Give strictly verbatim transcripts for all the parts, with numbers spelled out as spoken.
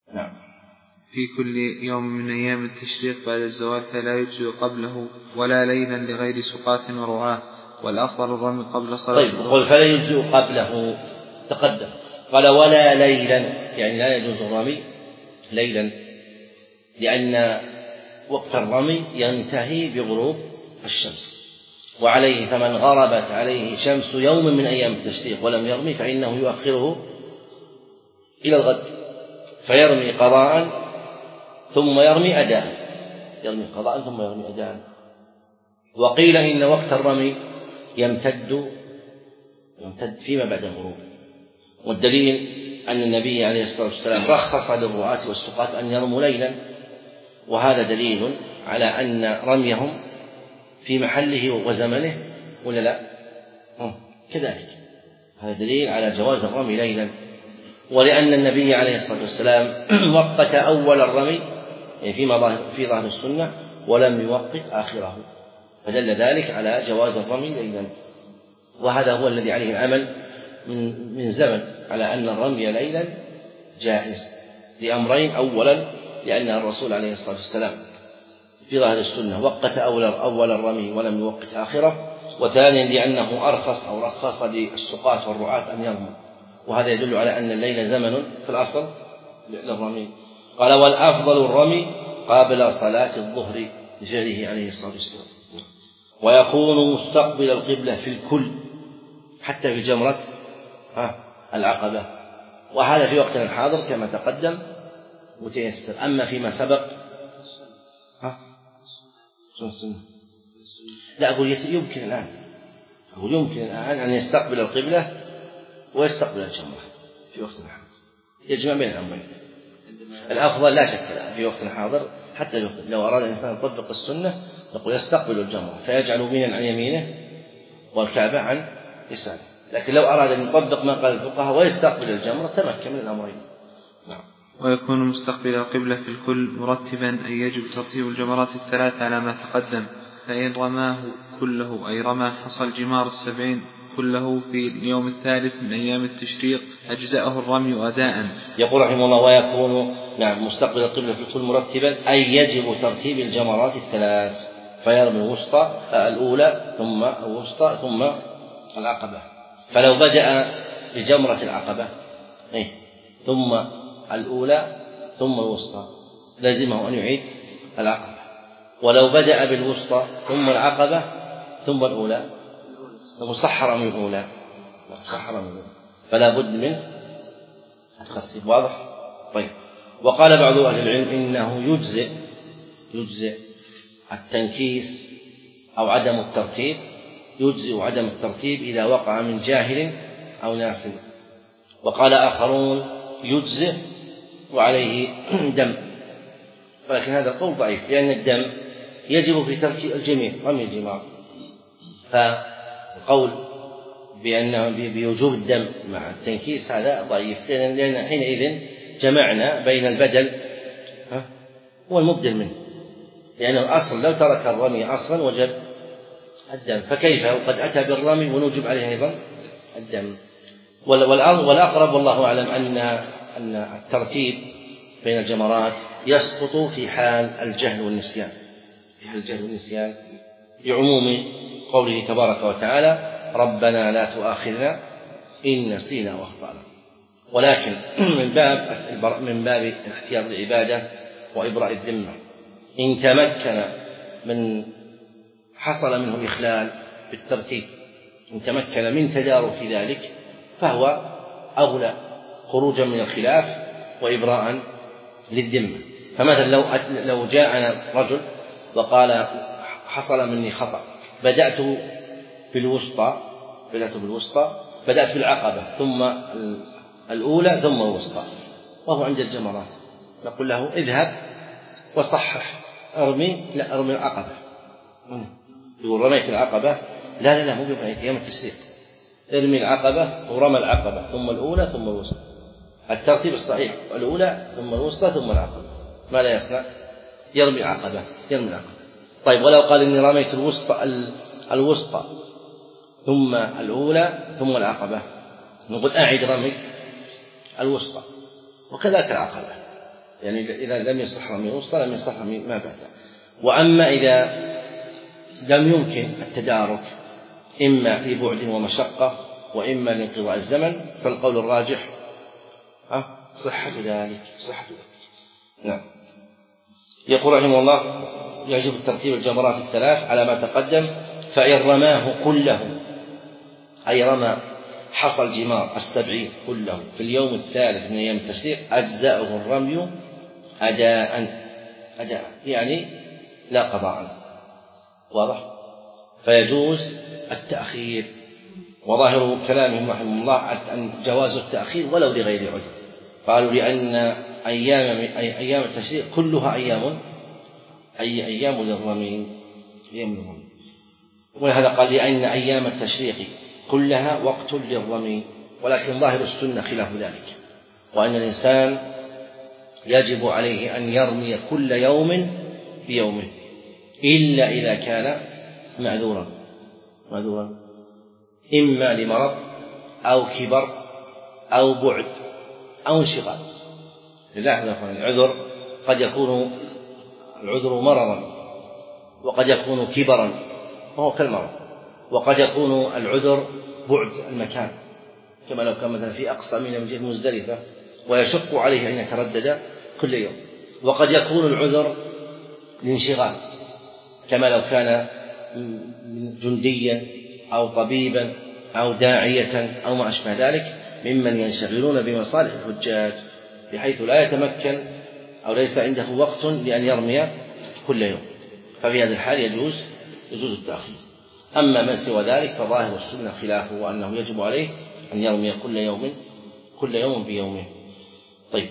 نعم. في كل يوم من أيام التشريق بعد الزوال فلا يجزئ قبله ولا ليلا لغير سقاط ورعاة، والأفضل الرمي قبل صلاة طيب قل فلا يجزئ قبله تقدم، قال ولا ليلا يعني لا يجوز الرمي ليلا، لأن وقت الرمي ينتهي بغروب الشمس، وعليه فمن غربت عليه شمس يوم من أيام التشريق ولم يرمي فإنه يؤخره إلى الغد، فيرمي قضاء ثم يرمي أداء، يرمي قضاء ثم يرمي أداء. وقيل إن وقت الرمي يمتد يمتد فيما بعد الغروب، والدليل أن النبي عليه الصلاة والسلام رخص للرعاة والسقاة أن يرموا ليلا، وهذا دليل على أن رميهم في محله وزمنه ولا لا؟ كذلك هذا دليل على جواز الرمي ليلا، ولأن النبي عليه الصلاة والسلام وقت أول الرمي يعني فيما في ظاهر السنة ولم يوقت آخره، فدل ذلك على جواز الرمي ليلا، وهذا هو الذي عليه العمل من من زمن على أن الرمي ليلا جائز لأمرين: أولا لأن الرسول عليه الصلاة والسلام في ظاهر السنة وقت أول الرمي ولم يوقت آخره، وثانيا لأنه أرخص أو رخص للسقاة والرعاة أن يرموا، وهذا يدل على أن الليل زمن في الأصل للرمي. قال والأفضل الرمي قبل صلاة الظهر لفعله عليه الصلاة والسلام، ويكون مستقبل القبلة في الكل حتى في جمرة العقبة، وهذا في وقتنا الحاضر كما تقدم متيسر. أما فيما سبق ها لا أقول يمكن الآن أقول يمكن الآن أن يستقبل القبلة ويستقبل الجمرة في وقتنا الحاضر، يجمع بين الأمرين. الأفضل لا شك في وقتنا الحاضر حتى لو أراد الإنسان يطبق السنة نقول يستقبل الجمرة فيجعل مينا عن يمينه والكعبة عن يساره، لكن لو أراد أن يطبق ما قال الفقهاء ويستقبل الجمرة تمكن من الأمرين. نعم. ويكون مستقبل القبلة في الكل مرتبا أن يجب ترتيب الجمرات الثلاث على ما تقدم، فإن رماه كله أي رمى حصى الجمار السبعين كله في اليوم الثالث من أيام التشريق أجزأه الرمي أداء. يقول رحمه الله ويكون نعم مستقبل القبلة في الكل مرتبا أي يجب ترتيب الجمرات الثلاث، فيرمي الوسطى الأولى ثم الوسطى ثم العقبة، فلو بدأ بجمرة العقبة إيه ثم الأولى ثم الوسطى لازمه أن يعيد العقبة، ولو بدأ بالوسطى ثم العقبة ثم الأولى مصحرة من الأولى مصحرة من الأولى فلا بد من الترتيب. واضح؟ طيب. وقال بعض أهل العلم إنه يجزئ يجزئ التنكيس أو عدم الترتيب، يجزئ عدم الترتيب إذا وقع من جاهل أو ناس، وقال آخرون يجزئ وعليه دم، ولكن هذا القول ضعيف لأن الدم يجب في ترك الجميع رمي الجمار، فالقول بأنه بوجوب الدم مع التنكيس هذا ضعيف، لأن حينئذ جمعنا بين البدل والمبدل منه، لأن الأصل لو ترك الرمي أصلا وجب الدم، فكيف وقد أتى بالرمي ونوجب عليه أيضا الدم. والأقرب والله أعلم أن أن الترتيب بين الجمرات يسقط في حال الجهل والنسيان، في حال الجهل والنسيان لعموم قوله تبارك وتعالى ربنا لا تؤاخذنا إن نسينا واخطأنا، ولكن من باب من باب احتياط العبادة وإبراء الذمة إن تمكن من حصل منه إخلال بالترتيب إن تمكن من تدارك ذلك فهو أولى خروجا من الخلاف وإبراء للذمة. فمثلا لو لو جاءنا رجل وقال حصل مني خطأ بدأت بالوسطى بدأت بالوسطى بدأت بالعقبة ثم الأولى ثم الوسطى وهو عند الجمرات، نقول له اذهب وصحح ارمي لا ارمي العقبة، يقول رميت العقبة لا لا لا مو برميت أيام التشريق، ارمي العقبة ورمى العقبة ثم الأولى ثم الوسطى، الترتيب الصحيح الأولى ثم الوسطى ثم العقبة. ما لا يصنع؟ يرمي العقبة يرمي العقبة. طيب ولو قال إني رميت الوسطى الوسطى ثم الأولى ثم العقبة، نقول أعد رمي الوسطى وكذلك العقبة، يعني إذا لم يصح رمي الوسطى لم يصح رمي ما بعده. وأما إذا لم يمكن التدارك إما في بعد ومشقة وإما لانقضاء الزمن فالقول الراجح صحة ذلك صحة ذلك. نعم. يقول رحمه الله يجب ترتيب الجمرات الثلاث على ما تقدم، فإن رماه كله أي رمى حصى الجمار السبعين كله في اليوم الثالث من أيام التشريق أجزأه الرمي أداء أداء يعني لا قضاء. واضح؟ فيجوز التأخير، وظاهر كلامهم رحمه الله أن جواز التأخير ولو لغير عذر. قالوا لأن أيام أيام التشريق كلها أيام أي أيام للرمي أيام للرمي. ولهذا قال لأن أيام التشريق كلها وقت للرمي، ولكن ظاهر السنة خلاف ذلك، وأن الإنسان يجب عليه أن يرمي كل يوم بيومه إلا إذا كان معذورا معذورا إما لمرض أو كبر أو بعد أو انشغال. لله العذر قد يكون العذر مرضا وقد يكون كبرا وهو كالمرض، وقد يكون العذر بعد المكان كما لو كان مثلا في أقصى من جهة مزدلفة ويشق عليه أن يتردد كل يوم، وقد يكون العذر لانشغال كما لو كان جنديا أو طبيبا أو داعية أو ما أشبه ذلك ممن ينشغلون بمصالح الحجاج بحيث لا يتمكن أو ليس عنده وقت لأن يرمي كل يوم، ففي هذا الحال يجوز يجوز التأخير. أما من سوى ذلك فظاهر السنة خلافه، وأنه يجب عليه أن يرمي كل يوم كل يوم بيومه. طيب.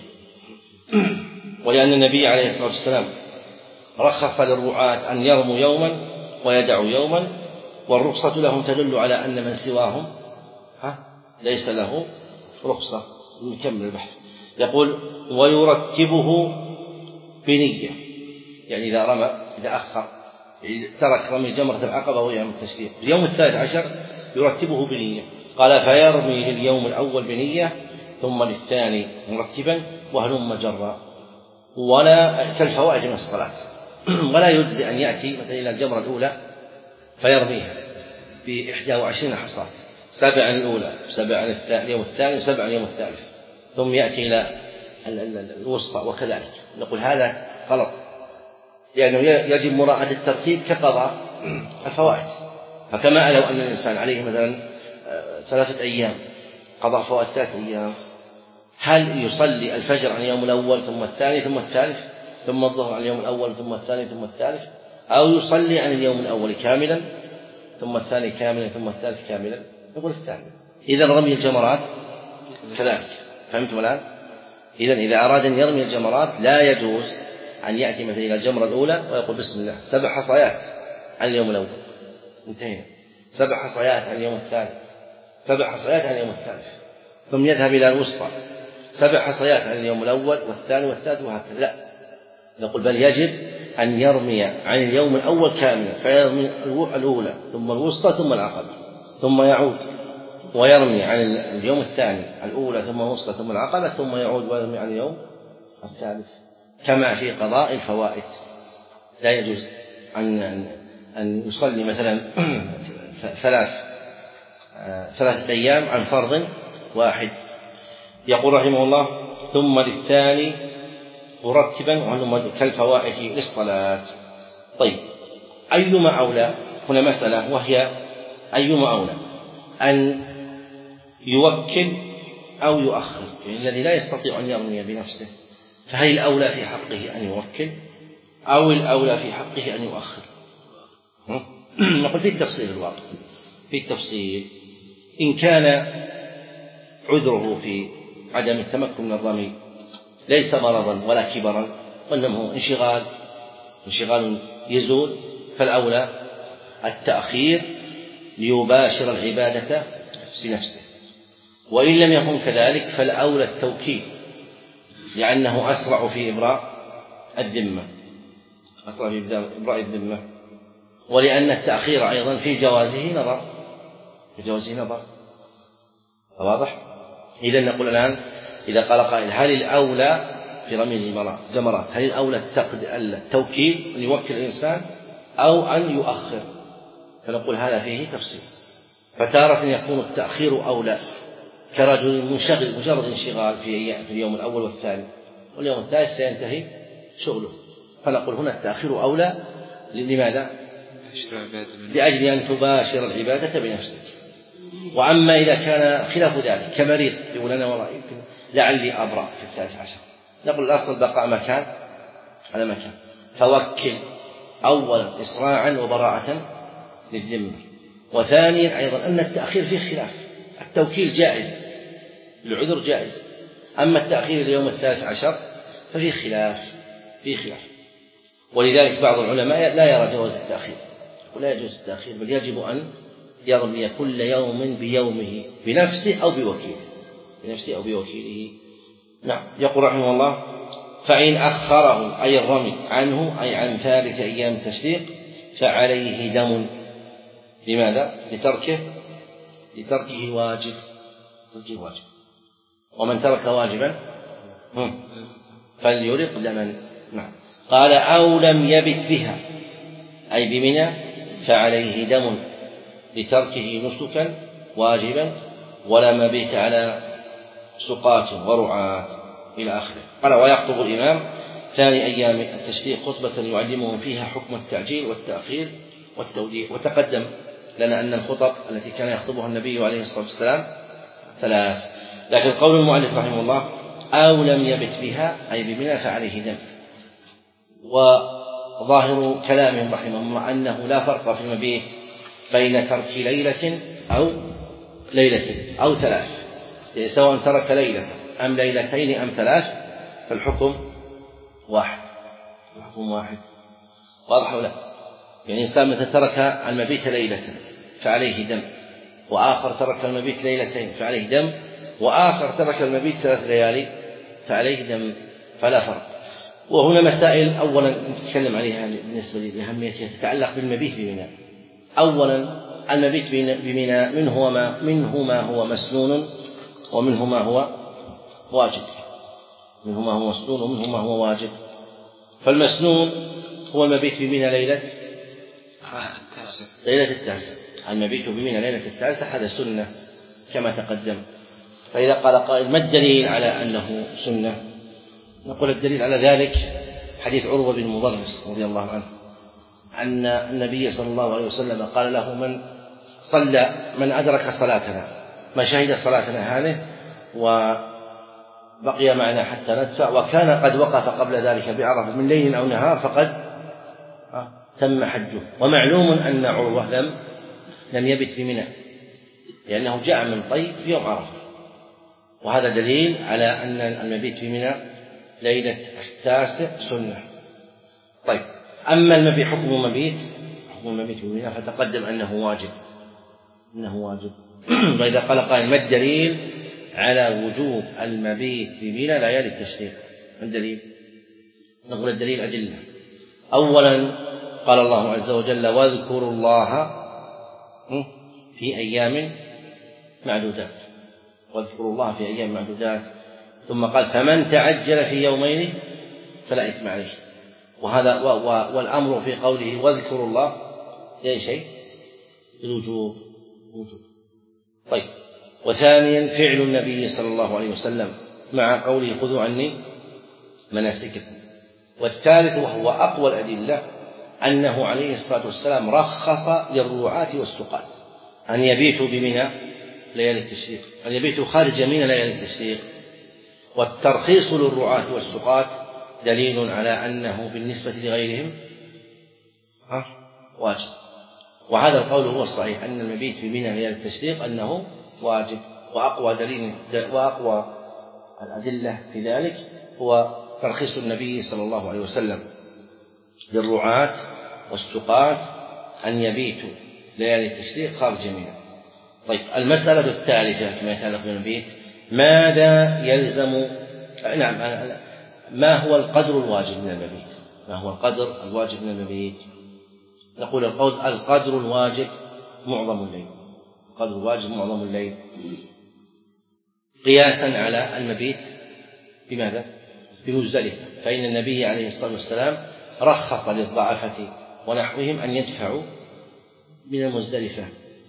ولأن النبي عليه الصلاة والسلام رخص للرعاة أن يرموا يوما ويدعوا يوما، والرخصة لهم تدل على أن من سواهم ها ليس له رخصة. نكمل البحث. يقول ويرتبه بنية، يعني إذا رمى إذا أخر ترك رمي جمرة العقبة وهو يوم التشريق في اليوم الثالث عشر يرتبه بنية. قال فيرمي لليوم الأول بنية ثم للثاني مرتبا وهلم جرا، ولا كالفوائد من الصلاة ولا يجزي أن يأتي مثلا إلى الجمرة الأولى فيرميها بإحدى وعشرين حصاة، سبعا الأولى سبعا اليوم الثاني سبعا اليوم الثالث، ثم يأتي إلى الوسطى وكذلك. نقول هذا غلط، لأنه يجب مراعاة الترتيب كقضاء الفوائد. فكما لو أن الإنسان عليه مثلا ثلاثة أيام قضاء فوائد ثلاثة أيام، هل يصلي الفجر عن اليوم الأول ثم الثاني ثم الثالث ثم الظهر عن اليوم الأول ثم الثاني ثم الثالث، أو يصلي عن اليوم الأول كاملا ثم الثاني كاملا ثم الثالث كاملا؟ نقول الثاني. إذا رمي الجمرات كذلك. فهمتم الآن؟ إذا إذا أراد أن يرمي الجمرات لا يجوز أن يأتي مثلا إلى الجمرة الأولى ويقول بسم الله سبع حصيات عن اليوم الأول انتهينا، سبع حصيات عن اليوم الثاني، سبع حصيات عن اليوم الثالث، ثم يذهب إلى الوسطى سبع حصيات عن اليوم الأول والثاني والثالث وهكذا. لا، نقول بل يجب أن يرمي عن اليوم الأول كاملا، فيرمي الأولى ثم الوسطى ثم العقبة، ثم يعود ويرمي عن اليوم الثاني الأولى ثم الوسطى ثم العقبة، ثم يعود ويرمي عن اليوم الثالث، كما في قضاء الفوائد. لا يجوز أن أن يصلي مثلا ثلاث ثلاثة أيام عن فرض واحد. يقول رحمه الله ثم للثاني مرتبا وعنه كالفوائد للصلاة. طيب، أيما أولى؟ هنا مسألة وهي أيما أولى، أن يوكل أو يؤخر؟ يعني الذي لا يستطيع أن يرمي بنفسه فهل الأولى في حقه أن يوكل أو الأولى في حقه أن يؤخر؟ نقول في التفصيل الواقع في التفصيل إن كان عذره في عدم التمكن من الرمي ليس مرضا ولا كبرا وإنما هو انشغال انشغال يزول، فالأولى التأخير ليباشر العبادة في نفسه، وإن لم يكن كذلك فالأولى التوكيل لأنه أسرع في إبراء الذمة أسرع في إبراء الذمة ولأن التأخير أيضا في جوازه نظر في جوازه نظر واضح؟ إذا نقول الآن إذا قال قائل هل الأولى في رمي الجمرات، هل الأولى التوكيل أن يوكل الإنسان أو أن يؤخر؟ فنقول هذا فيه تفصيل. فتارة يكون التأخير أولى كرجل منشغل مجرد انشغال في اليوم الأول والثاني، واليوم الثالث سينتهي شغله، فنقول هنا التأخير أولى. لماذا؟ لأجل أن تباشر العبادة بنفسك. وأما إذا كان خلاف ذلك كمريض يقول أنا والله يمكن لعلي أبرأ في الثالث عشر، نقول الأصل بقاء مكان على مكان، فوكل أولا إسراعا وبراءة للذمة. وثانيا أيضا أن التأخير فيه خلاف، التوكيل جائز العذر جائز، أما التأخير اليوم الثالث عشر ففيه خلاف فيه خلاف ولذلك بعض العلماء لا يرى جواز التأخير ولا يجوز التأخير، بل يجب أن يرمي كل يوم بيومه بنفسه أو بوكيله بنفسه أو بوكيله. نعم. يقول رحمه الله: فإن أخره أي الرمي عنه أي عن ثالث أيام التشريق فعليه دم. لماذا؟ لتركه لتركه واجب تركه واجب ومن ترك واجبا فليرق دما. نعم. قال: أو لم يبت بها أي بمنى فعليه دم لتركه نسكا واجبا ولا مبيت على سقات ورعاة إلى آخره. قال: ويخطب الإمام ثاني أيام التشريق خطبة يعلمهم فيها حكم التعجيل والتأخير والتوديع. وتقدم لنا أن الخطب التي كان يخطبها النبي عليه الصلاة والسلام ثلاث، لكن قول المؤلف رحمه الله: أو لم يبت بها أي بمنى فعليه دم. وظاهر كلامهم رحمه الله أنه لا فرق في المبيت بين ترك ليلة أو ليلة أو ثلاث، يعني سواء ترك ليلة أم ليلتين أم ثلاث فالحكم واحد الحكم واحد واضح ولا؟ يعني إنسان مثل ترك المبيت ليلة فعليه دم، وآخر ترك المبيت ليلتين فعليه دم، وآخر ترك المبيت ثلاث ليالي فعليه دم، فلا فرق. وهنا مسائل أولا نتكلم عليها بالنسبة لأهميتها تتعلق بالمبيت بمنى. أولا المبيت بمنى منه ما, منه ما هو مسنون ومنه ما هو واجب منه ما هو مسنون ومنه ما هو واجب. فالمسنون هو المبيت بمنى ليلة ليلة التاسع، المبيت بمنى ليلة التاسع هذا سنة كما تقدم. فإذا قال قائل: ما الدليل على أنه سنة؟ نقول الدليل على ذلك حديث عروة بن مضرس رضي الله عنه أن النبي صلى الله عليه وسلم قال له: من صلى من أدرك صلاتنا ما شهد صلاتنا هذه وبقي معنا حتى ندفع وكان قد وقف قبل ذلك بعرفة من ليل أو نهار فقد تم حجه. ومعلوم أن عروة لم لم يبت بمنى لأنه جاء من طيب في يوم عرفة، وهذا دليل على أن المبيت بمنى ليلة التاسع سنة. طيب، أما المبيت حكم مبيت حكم المبيت بمنى فتقدم أنه واجب أنه واجب وإذا قال قائل: ما الدليل على وجوب المبيت بمنى ليالي التشريق؟ ما الدليل؟ نقول الدليل أدلة. أولا قال الله عز وجل: واذكروا الله في أيام معدودات واذكروا الله في أيام معدودات ثم قال: فمن تعجل في يومين فلا إثم عليه. وهذا والأمر في قوله واذكروا الله أي شيء الوجوب وجوب. طيب، وثانيا فعل النبي صلى الله عليه وسلم مع قوله: خذوا عني مناسككم. والثالث وهو أقوى الأدلة أنه عليه الصلاة والسلام رخص للرعاة والسقاة أن يبيتوا بمنى ليالي التشريق، أن يبيتوا خارج منى ليالي التشريق. والترخيص للرعاة والسقاة دليل على أنه بالنسبة لغيرهم واجب، وهذا القول هو الصحيح أن المبيت في منى ليالي التشريق أنه واجب. وأقوى دليل وأقوى الأدلة في ذلك هو ترخيص النبي صلى الله عليه وسلم للرعاة والسقاة أن يبيتوا ليالي التشريق خارج منى. طيب، المسألة الثالثة فيما يتعلق بالمبيت: ماذا يلزم نعم ما هو القدر الواجب من المبيت؟ ما هو القدر الواجب من المبيت؟ نقول القول القدر الواجب معظم الليل القدر الواجب معظم الليل قياسا على المبيت بماذا؟ بمزدلفة، فإن النبي عليه الصلاة والسلام رخص للضعفة ونحوهم أن يدفعوا من المزدلفة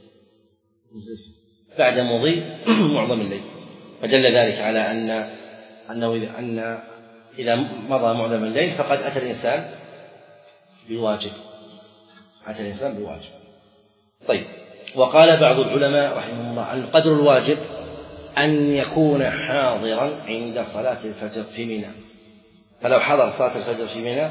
بعد مضي معظم الليل، فدل ذلك على أن أنه إذا, أن إذا مضى معظم الليل فقد أتى الإنسان بالواجب أتى الإنسان بالواجب. طيب، وقال بعض العلماء رحمه الله أن قدر الواجب أن يكون حاضرا عند صلاة الفجر في منى، فلو حضر صلاة الفجر في منى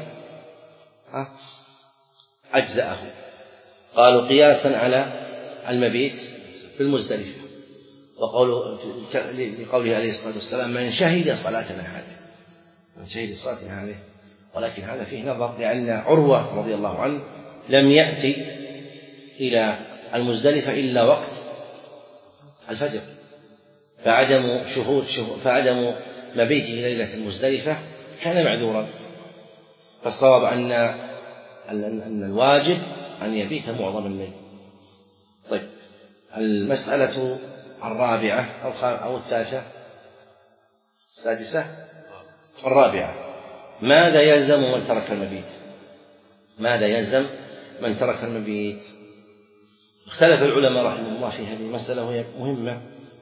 أجزأه. قالوا قياسا على المبيت في المزدلفة، وقوله لقوله عليه الصلاة والسلام من شهد صلاتنا هذه من شهد صلاتنا هذه. ولكن هذا فيه نظر، لأن عروة رضي الله عنه لم يأتي إلى المزدلفة إلا وقت الفجر، فعدم شهود فعدم مبيته ليلة المزدلفة كان معذورا. فالصواب أن أن الواجب أن يبيت معظم الليل. طيب، المسألة الرابعة أو الثالثة السادسة الرابعة، ماذا يلزم من ترك المبيت؟ ماذا يلزم من ترك المبيت؟ اختلف العلماء رحمه الله في هذه المسألة وهي مهمة.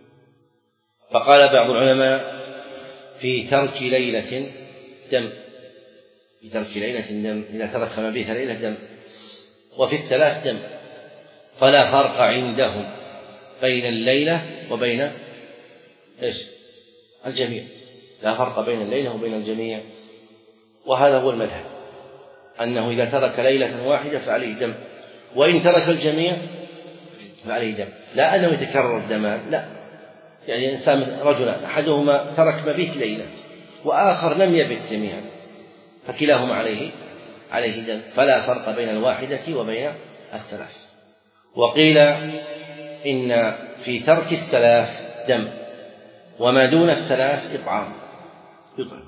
فقال بعض العلماء في ترك ليلة دم، في ترك ليلة دم، إذا ترك مبيت ليلة دم، وفي الثلاث دم، فلا فرق عندهم بين الليلة وبين إيش؟ الجميع، لا فرق بين الليلة وبين الجميع. وهذا هو المذهب، أنه إذا ترك ليلة واحدة فعليه دم، وإن ترك الجميع فعليه دم، لا أنه يتكرر الدمان، لا، يعني إنسان رجلان أحدهما ترك مبيت ليلة وآخر لم يبت جميعا، فكلاهما عليه عليه دم، فلا فرق بين الواحدة وبين الثلاث. وقيل إن في ترك الثلاث دم، وما دون الثلاث إطعام يطعم.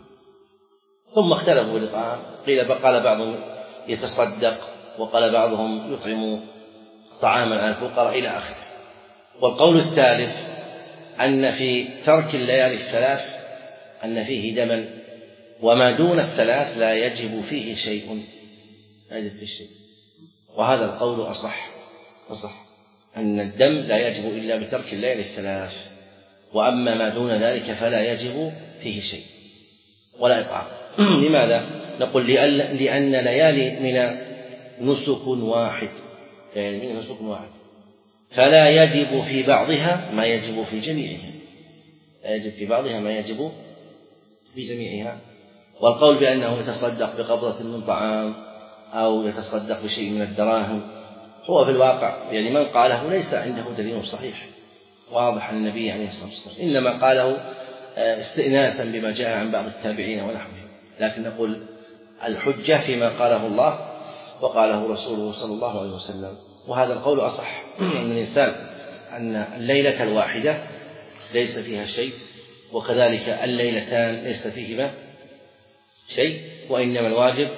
ثم اختلفوا بالإطعام، قيل قال بعضهم يتصدق، وقال بعضهم يطعم طعاما على الفقراء إلى آخره. والقول الثالث أن في ترك الليالي الثلاث أن فيه دما، وما دون الثلاث لا يجب فيه شيء، لا يجب فيه شيء. وهذا القول أصح أصح أن الدم لا يجب إلا بترك الليالي الثلاث، وأما ما دون ذلك فلا يجب فيه شيء ولا إطعام. لماذا؟ نقول لأن ليالي من نسك واحد، يعني من نسك واحد، فلا يجب في بعضها ما يجب في جميعها، لا يجب في بعضها ما يجب في جميعها. والقول بأنه يتصدق بقبضة من طعام أو يتصدق بشيء من الدراهم هو في الواقع يعني من قاله ليس عنده دليل صحيح واضح عن النبي عليه الصلاة والسلام، إنما قاله استئناسا بما جاء عن بعض التابعين ونحوهم. لكن نقول الحجة فيما قاله الله وقاله رسوله صلى الله عليه وسلم، وهذا القول أصح. أن الإنسان أن الليلة الواحدة ليس فيها شيء، وكذلك الليلتان ليس فيهما شيء، وإنما الواجب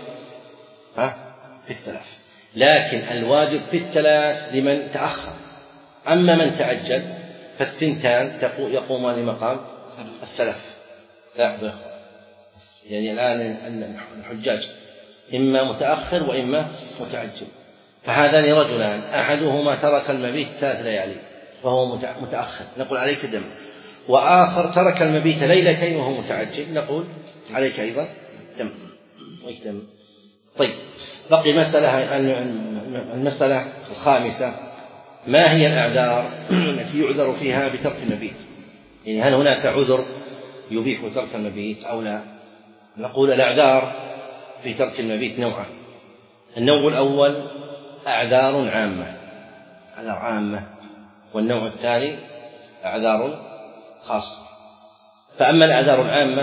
ها في الثلاث. لكن الواجب في الثلاث لمن تأخر، أما من تعجل فالثنتان يقومان لمقام الثلاث. لا، يعني الآن الحجاج إما متأخر وإما متعجل، فهذان رجلان أحدهما ترك المبيت ثلاث ليالي وهو متأخر، نقول عليك دم، وآخر ترك المبيت ليلتين وهو متعجل، نقول عليك أيضا دم. دم. طيب، بقي مسألة المسألة الخامسة، ما هي الأعذار التي يعذر فيها بترك المبيت؟ يعني هل هناك عذر يبيح ترك المبيت أو لا؟ نقول الأعذار في ترك المبيت نوعان. النوع الأول أعذار عامة، أعذار عامة، والنوع الثاني أعذار خاصة. فأما الأعذار العامة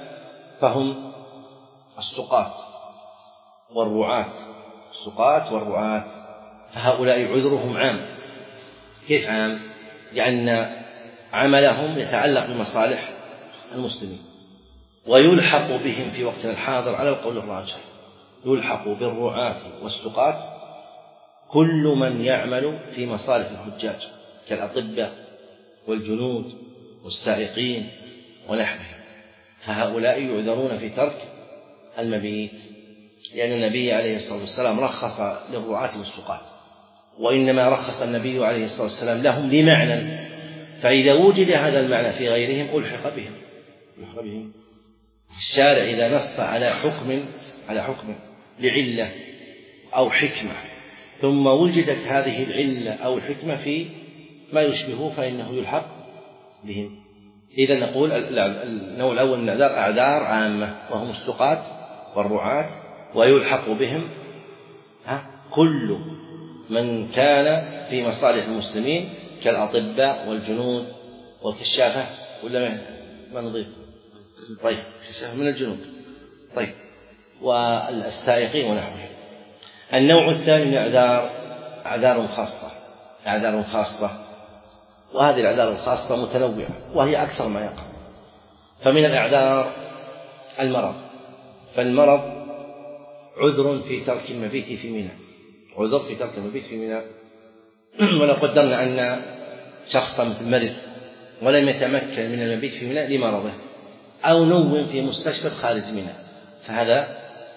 فهم السقاة والرعاة، السقاة والرعاة، فهؤلاء عذرهم عام. كيف عام؟ لأن عملهم يتعلق بمصالح المسلمين، ويلحق بهم في وقتنا الحاضر على القول الراجح، يلحق بالرعاة والسقاة كل من يعمل في مصالح الحجاج كالأطباء والجنود والسائقين ونحوهم، فهؤلاء يعذرون في ترك المبيت، لأن النبي عليه الصلاة والسلام رخص للرعاة والسقاة، وإنما رخص النبي عليه الصلاة والسلام لهم لمعنى، فإذا وجد هذا المعنى في غيرهم ألحق بهم. ألحق بهم. الشارع إذا نص على حكم على حكم لعلة أو حكمة ثم وجدت هذه العلة أو الحكمة في ما يشبهه فإنه يلحق بهم. إذا نقول النوع الأول من الأعذار أعذار عامة وهم السقاة والرعاة، ويلحق بهم كل من كان في مصالح المسلمين كالأطباء والجنود والكشافة، ولا ما نضيف؟ طيب كشافة من الجنود، طيب والسائقين ونحوهم. النوع الثاني من الأعذار أعذار خاصة أعذار خاصة وهذه الأعذار الخاصة متنوعة وهي أكثر ما يقع. فمن الأعذار المرض، فالمرض عذر في ترك المبيت في منى، عذر في ترك المبيت في منى. ولو قدرنا أن شخصا مثل مرض ولم يتمكن من المبيت في منى لمرضه، أو نوم في مستشفى خارج منى، فهذا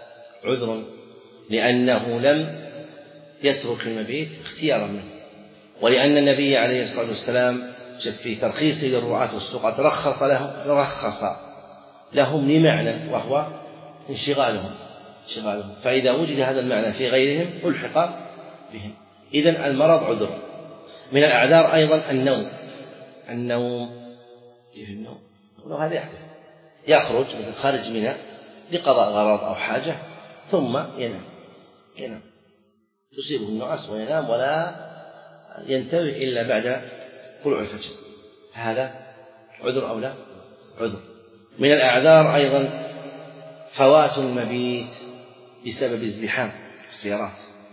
عذر لأنه لم يترك المبيت اختيارا منه، ولأن النبي عليه الصلاة والسلام في ترخيصه للرعاة والسقاة رخص لهم رخص لهم لمعنى وهو انشغالهم انشغالهم فإذا وجد هذا المعنى في غيرهم ألحق بهم. إذن المرض عذر. من الأعذار أيضا النوم النوم كيف النوم؟ هذا يحدث، يخرج من خارج منى لقضاء غرض أو حاجة ثم ينام ينام تصيبه النعاس وينام ولا ينتبه إلا بعد طلوع الفجر، هذا عذر أو لا؟ عذر. من الأعذار أيضا فوات المبيت بسبب ازدحام السيارات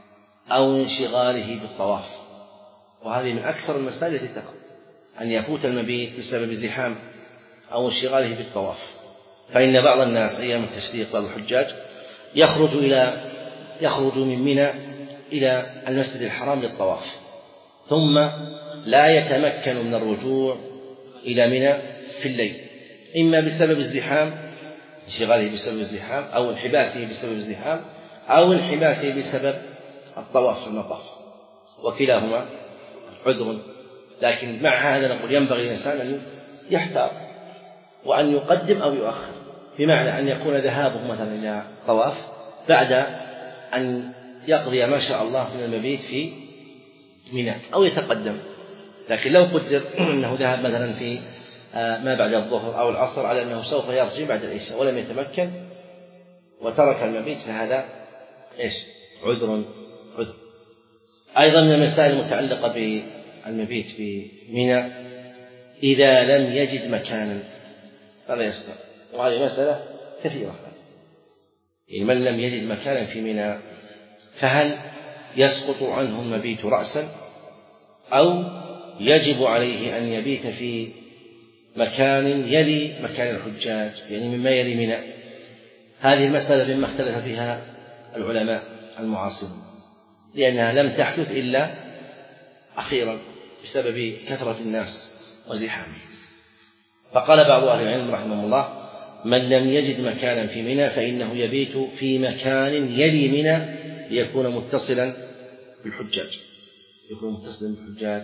أو انشغاله بالطواف، وهذه من أكثر المسائل التي تقع، أن يفوت المبيت بسبب ازدحام أو انشغاله بالطواف. فإن بعض الناس أيام التشريق بعض الحجاج يخرج إلى يخرج من منى إلى المسجد الحرام للطواف، ثم لا يتمكن من الرجوع إلى منى في الليل، إما بسبب ازدحام انشغاله بسبب ازدحام أو انحباسه بسبب ازدحام أو انحباسه بسبب الطواف في المطاف، وكلاهما عذر. لكن مع هذا نقول ينبغي الإنسان أن يحتاط وأن يقدم أو يؤخر، بمعنى أن يكون ذهابه مثلا إلى الطواف بعد أن يقضي ما شاء الله من المبيت في منى أو يتقدم. لكن لو قدر أنه ذهب مثلا في ما بعد الظهر أو العصر على أنه سوف يرجع بعد العشاء ولم يتمكن وترك المبيت فهذا إيش؟ عذر عذر. أيضا من المسائل المتعلقة بالمبيت في منى إذا لم يجد مكانا فلا يستطيع، وهذه مسألة كثيرة. من لم يجد مكانا في منى فهل يسقط عنه المبيت رأسا أو يجب عليه أن يبيت في مكان يلي مكان الحجاج، يعني مما يلي منى؟ هذه المسألة مما اختلف فيها العلماء المعاصرون، لأنها لم تحدث إلا أخيرا بسبب كثرة الناس وزحامه. فقال بعض أهل العلم رحمه الله من لم يجد مكانا في منى فإنه يبيت في مكان يلي منى ليكون متصلا بالحجاج يكون متصلا بالحجاج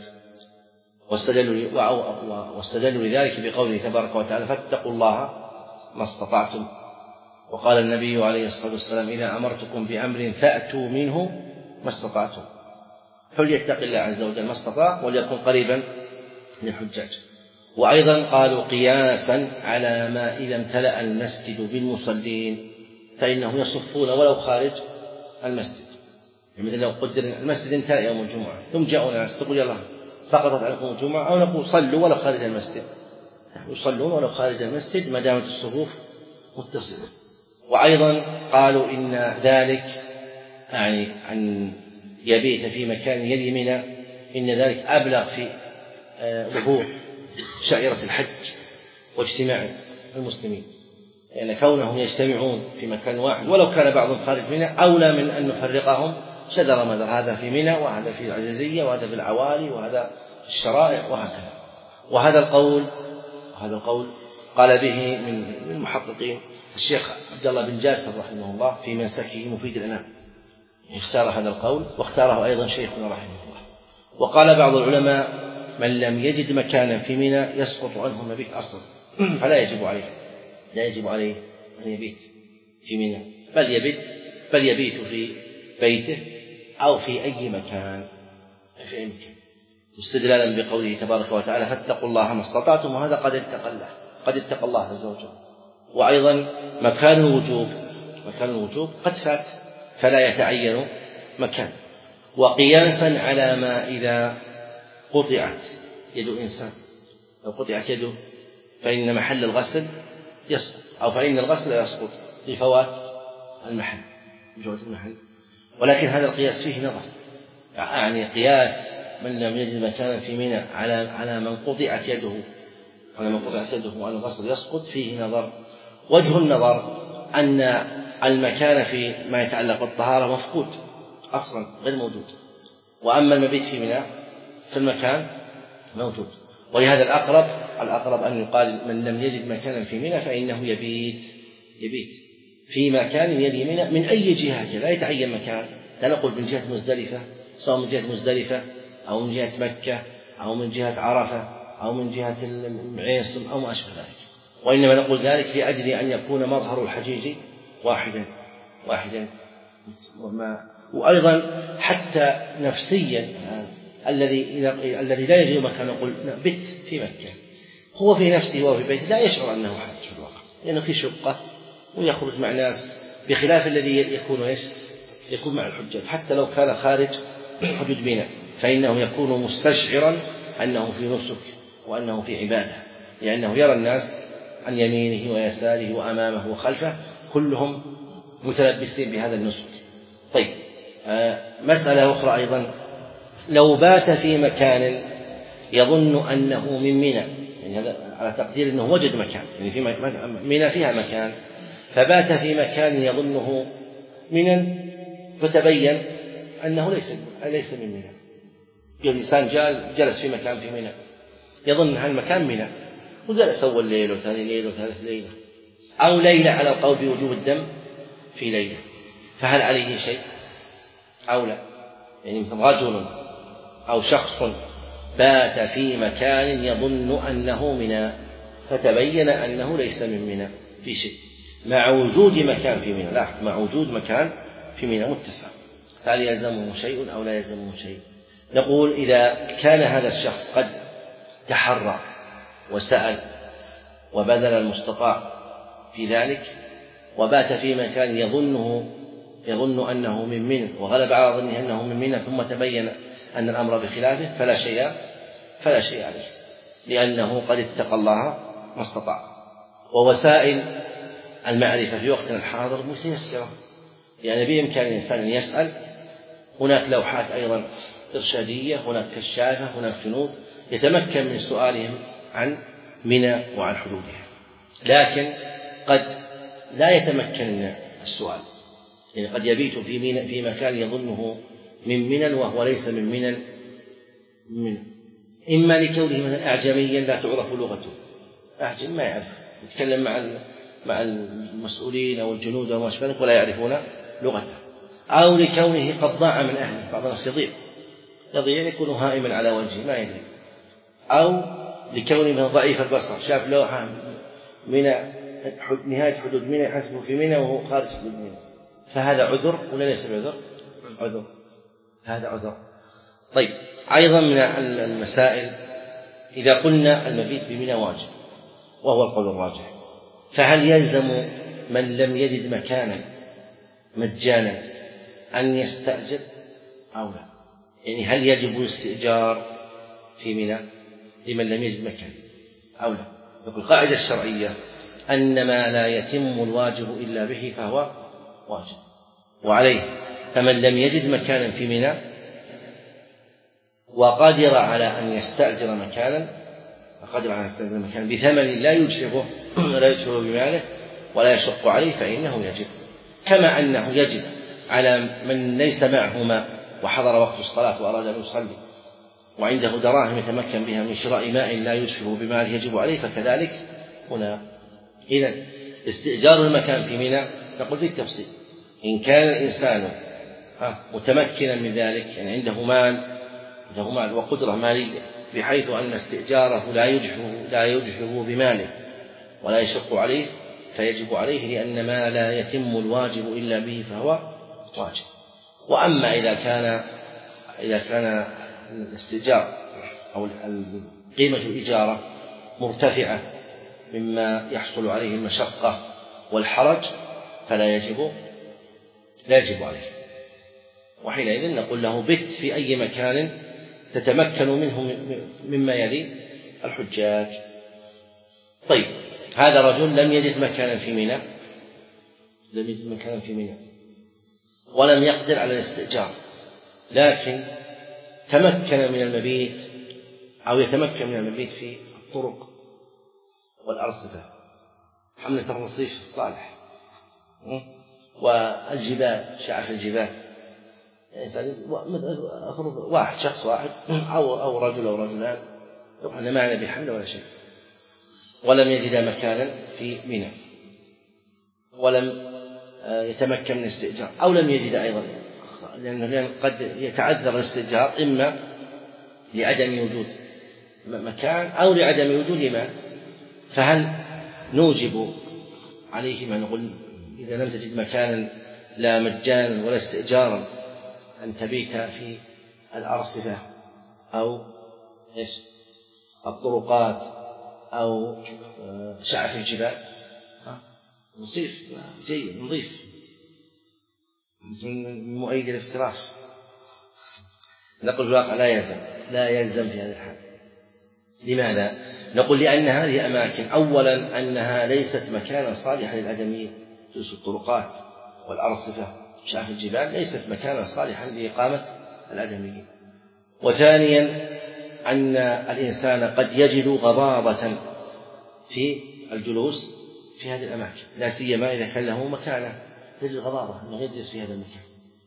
واستدلوا لذلك بقوله تبارك وتعالى فاتقوا الله ما استطعتم. وقال النبي عليه الصلاة والسلام إذا أمرتكم بأمر فأتوا منه ما استطعتم، فليتق الله عز وجل ما استطاع وليكن قريبا للحجاج. وأيضا قالوا قياسا على ما إذا امتلأ المسجد بالمصلين فإنهم يصفون ولو خارج المسجد، مثل لو قدر المسجد امتلأ يوم الجمعة ثم جاءوا ناس تقول يلا سقطت عليكم الجمعة، أو نقول صلوا ولو خارج المسجد، يصلون ولو خارج المسجد ما دامت الصفوف متصلة. وأيضا قالوا إن ذلك يعني أن يبيت في مكان يلي منى إن ذلك أبلغ في ظهور شعيرة الحج واجتماع المسلمين، لأن يعني كونهم يجتمعون في مكان واحد ولو كان بعضهم خارج منى أولى من أن نفرقهم شذر مذر، هذا في منى وهذا في العزيزية وهذا في العوالي وهذا في الشرائع وهكذا. وهذا القول وهذا القول قال به من المحققين الشيخ عبد الله بن جاسر رحمه الله في منسكه مفيد الأنام، اختار هذا القول واختاره أيضا شيخنا رحمه الله. وقال بعض العلماء من لم يجد مكانا في منى يسقط عنه المبيت أصلا، فلا يجب عليه لا يجب عليه أن يبيت في منى، بل يبيت بل يبيت في بيته أو في أي مكان في أي مكان، استدلالا بقوله تبارك وتعالى فاتقوا الله ما استطعتم، وهذا قد اتقى الله قد اتقى الله عز وجل. وأيضا مكان الوجوب مكان الوجوب قد فات فلا يتعين مكان. وقياسا على ما إذا قطعت يد إنسان، لو قطعت يده فإن محل الغسل يسقط، أو فإن الغسل يسقط لفوات المحل بجوة المحل. ولكن هذا القياس فيه نظر، يعني قياس من لم يجد مكانا في منى على على من قطعت يده على من قطعت يده وأن الغسل يسقط فيه نظر. وجه النظر أن المكان في ما يتعلق بالطهارة مفقود أصلا غير موجود، وأما المبيت في منى فالمكان موجود. ولهذا الأقرب الأقرب أن يقال من لم يجد مكانا في منى فإنه يبيت يبيت في مكان يلي منى من أي جهة، لا يتعين مكان، لا نقول من جهة مزدلفة، سواء من جهة مزدلفة أو من جهة مكة أو من جهة عرفة أو من جهة المعيصم أو ما أشبه ذلك، وإنما نقول ذلك لأجل أن يكون مظهر الحجيج واحدا واحدا وما وأيضا حتى نفسيا الذي الذي لا يجد مكان نقول بت في مكة، هو في نفسه وهو في بيته لا يشعر أنه حج في الواقع، لأنه في شقة ويخرج مع ناس، بخلاف الذي يكون ايش يكون مع الحجاج حتى لو كان خارج حدود منى، فإنه يكون مستشعرا أنه في نسك وأنه في عبادة، لأنه يرى الناس عن يمينه ويساره وأمامه وخلفه كلهم متلبسين بهذا النسك. طيب آه مسألة أخرى أيضا، لو بات في مكان يظن أنه من منى، يعني هذا على تقدير أنه وجد مكان، يعني في منى فيها مكان، فبات في مكان يظنه منى فتبين أنه ليس ليس من منى، الإنسان جلس في مكان في منى يظن أن المكان منى وجلس أول ليلة وثاني ليلة وثالث ليلة أو ليلة على القول بوجوب الدم في ليلة، فهل عليه شيء أو لا؟ يعني مثل رجل أو شخص بات في مكان يظن أنه منى فتبين أنه ليس من منى في شيء مع وجود مكان في منى، لا مع وجود مكان في منى متسع، فهل يلزمه شيء أو لا يلزمه شيء؟ نقول إذا كان هذا الشخص قد تحرى وسأل وبذل المستطاع في ذلك وبات في مكان يظنه يظن أنه من منى وغلب على ظنه أنه من منى ثم تبين أن الأمر بخلافه فلا شيء فلا شيء عليه، لأنه قد اتقى الله ما استطاع. ووسائل المعرفة في وقتنا الحاضر متيسرة، يعني بإمكان الإنسان أن يسأل، هناك لوحات أيضا إرشادية، هناك كشافة، هناك جنود يتمكن من سؤالهم عن منى وعن حدودها، لكن قد لا يتمكن من السؤال، يعني قد يبيت في منى في مكان يظنه من منى وهو ليس من منى من إما لكونه أعجميا لا تعرف لغته، أعجم ما يعرف يتكلم مع مع المسؤولين أو الجنود أو ما أشبه ذلك ولا يعرفون لغته، أو لكونه قد ضاع من أهله، بعض الناس يضيع يضيع يكون هائما على وجهه ما يدري، أو لكونه ضعيف البصر شاف لوحة من نهاية حدود منى حسبه في منى وهو خارج حدود منى، فهذا عذر ولا ليس بعذر؟ عذر، هذا عذر. طيب أيضا من المسائل إذا قلنا المبيت بمنى واجب وهو القول الراجح، فهل يلزم من لم يجد مكانا مجانا أن يستأجر أو لا؟ يعني هل يجب الاستئجار في منى لمن لم يجد مكان أو لا؟ يقول القاعدة الشرعية أن ما لا يتم الواجب إلا به فهو واجب، وعليه فمن لم يجد مكانا في منى وقادر على أن يستأجر مكانا قادر على أن يستأجر مكانا بثمن لا يشرفه لا يشرفه بماله ولا يشق عليه فإنه يجب، كما أنه يجب على من ليس معه ماء وحضر وقت الصلاة وأراد أن يصلي وعنده دراهم يتمكن بها من شراء ماء لا يشرفه بماله يجب عليه، فكذلك هنا. إذن استئجار المكان في منى نقول فيه التفصيل. إن كان الإنسان متمكنا من ذلك، يعني عنده مال عنده مال وقدرة مالية بحيث أن استئجاره لا يجفه لا يجفه بماله ولا يشق عليه، فيجب عليه، لأن ما لا يتم الواجب إلا به فهو واجب. وأما إذا كان إذا كان الاستئجار أو قيمة الإجارة مرتفعة مما يحصل عليه المشقة والحرج فلا يجب لا يجب عليه، وحينئذ نقول له بت في أي مكان تتمكن منه مما يلي الحجاج. طيب، هذا رجل لم يجد مكانا في منى لم يجد مكانا في منى ولم يقدر على الاستئجار، لكن تمكن من المبيت أو يتمكن من المبيت في الطرق والأرصفة، حملة الرصيف الصالح والجبال، شعف الجبال، أفرض واحد شخص واحد أو أو رجل أو رجلان يقول ما أنا بحمل ولا شيء، ولم يجد مكانا في منى ولم يتمكن من الاستئجار، أو لم يجد أيضا، لأنه قد يتعذر الاستئجار إما لعدم وجود مكان أو لعدم وجود ماء، فهل نوجب عليه ما نقول إذا لم تجد مكانا لا مجانا ولا استئجارا أن تبيت في الأرصفة أو إيش الطرقات أو شعف الجبال؟ نصيف جيد نظيف من مؤيد الافتراش. نقول الواقع لا يلزم لا يلزم في هذا الحال. لماذا؟ نقول لأن هذه أماكن أولا أنها ليست مكانا صالحا للآدميين، جلوس الطرقات والأرصفة شعف الجبال ليست مكانا صالحا لإقامة الآدميين. وثانيا أن الإنسان قد يجد غضاضة في الجلوس في هذه الأماكن، لا سيما إذا كان له مكانه يجد غضاضة أنه يجلس في هذا المكان.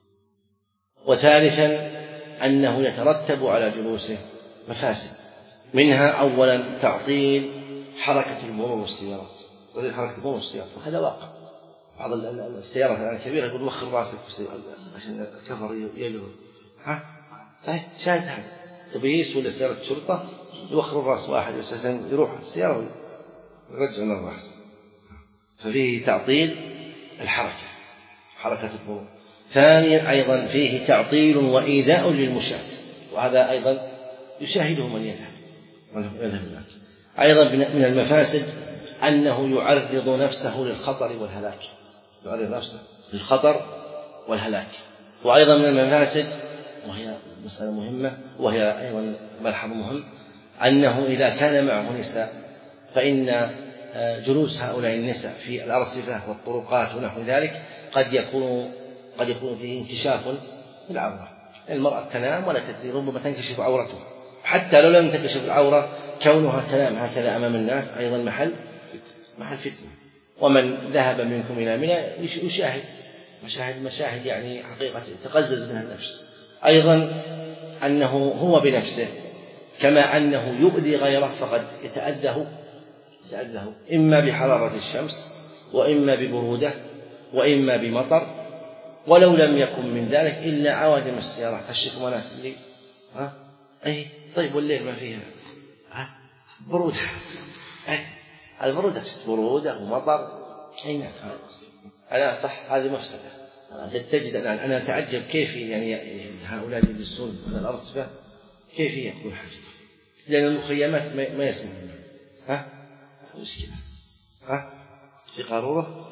وثالثا أنه يترتب على جلوسه مفاسد، منها أولا تعطيل حركة المرور والسيارات، تعطيل حركة المرور والسيارات، وهذا واقع. بعض السيارات الكبيرة يقول وخر راسك عشان الكفر يجري، ها صحيح شاهد هذا تبييس ولا سيارة شرطة يوخر الراس واحد أساسا يروح السيارة ويرجع من الراس، ففيه تعطيل الحركة حركة المرور. ثانيا أيضا فيه تعطيل وإيذاء للمشاة، وهذا أيضا يشاهده من يذهب هناك. أيضا من المفاسد أنه يعرض نفسه للخطر والهلاك، يعرض نفسه للخطر والهلاك. وأيضا من المفاسد، وهي مسألة مهمة وهي أيضا ملحظ مهم، أنه إذا كان معه نساء فإن جلوس هؤلاء النساء في الأرصفة والطرقات ونحو ذلك قد يكون قد يكون فيه انكشاف العورة. المرأة تنام ولا تدري، ربما تنكشف عورتها، حتى لو لم تنكشف العورة كونها تنام هكذا أمام الناس أيضا محل محل فتنة. ومن ذهب منكم إلى منى يشاهد مشاهد مشاهد يعني حقيقة تقزز منها النفس. أيضا أنه هو بنفسه كما أنه يؤذي غيره فقد يتأذه يتأذه إما بحرارة الشمس وإما ببرودة وإما بمطر، ولو لم يكن من ذلك إلا عوادم السيارات الشكمانات اللي ها أي طيب والليل ما فيها ها برودة، أي البرودة برودة ومطر، أي نعم أنا صح هذه مفسدة. تجد الآن أنا أتعجب كيف يعني هؤلاء يجلسون على الأرصفة كيف يقول حاجة، لأن المخيمات ما يسمعون ها مشكلة ها في قارورة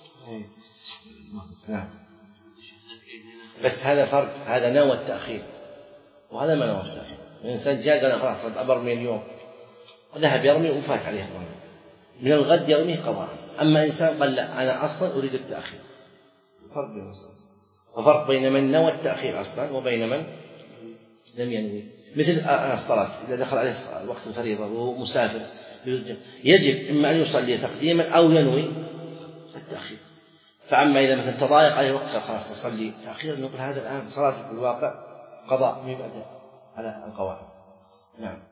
نعم. بس هذا فرق، هذا نوى التأخير وهذا ما نوى التأخير. الإنسان جاء قال خلاص أبرمي اليوم وذهب يرمي وفات عليه الرمي، من الغد يرميه قضاء. أما إنسان قال لا أنا أصلا أريد التأخير، فرق بين وفرق بين من نوى التأخير أصلا وبين من لم ينوي. مثل الصلاة إذا دخل عليه وقت الفريضة وهو مسافر يجب إما أن يصلي تقديما أو ينوي التأخير. فأما إذا مثلا تضايق عليه وقت خلاص نصلي تأخيرا نقول هذا الآن صلاة في الواقع قضاء من بعد على القواعد. نعم.